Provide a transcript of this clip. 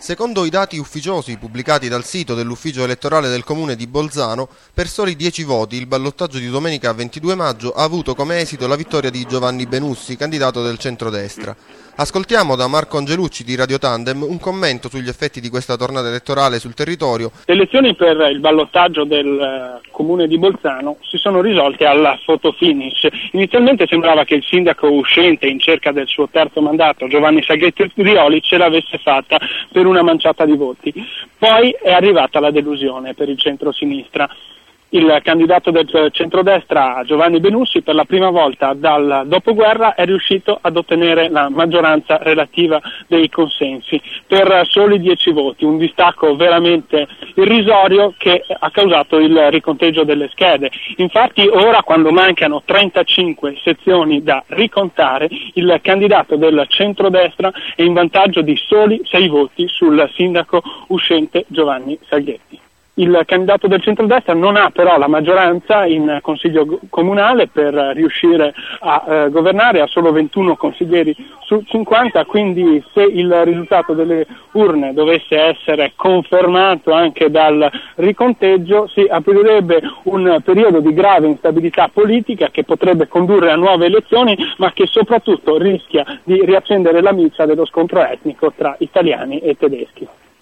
Secondo i dati ufficiosi pubblicati dal sito dell'ufficio elettorale del comune di Bolzano, per soli 10 voti il ballottaggio di domenica 22 maggio ha avuto come esito la vittoria di Giovanni Benussi, candidato del centrodestra. Ascoltiamo da Marco Angelucci di Radio Tandem un commento sugli effetti di questa tornata elettorale sul territorio. Le elezioni per il ballottaggio del comune di Bolzano si sono risolte alla photo finish. Inizialmente sembrava che il sindaco uscente in cerca del suo terzo mandato, Giovanni Saghetti-Rioli, ce l'avesse fatta per una manciata di voti. Poi è arrivata la delusione per il centro-sinistra. Il candidato del centrodestra, Giovanni Benussi, per la prima volta dal dopoguerra è riuscito ad ottenere la maggioranza relativa dei consensi per soli 10 voti, un distacco veramente irrisorio che ha causato il riconteggio delle schede. Infatti ora, quando mancano 35 sezioni da ricontare, il candidato del centrodestra è in vantaggio di soli 6 voti sul sindaco uscente Giovanni Saghetti. Il candidato del centrodestra non ha però la maggioranza in consiglio comunale per riuscire a governare, ha solo 21 consiglieri su 50, quindi se il risultato delle urne dovesse essere confermato anche dal riconteggio, si aprirebbe un periodo di grave instabilità politica che potrebbe condurre a nuove elezioni, ma che soprattutto rischia di riaccendere la miccia dello scontro etnico tra italiani e tedeschi.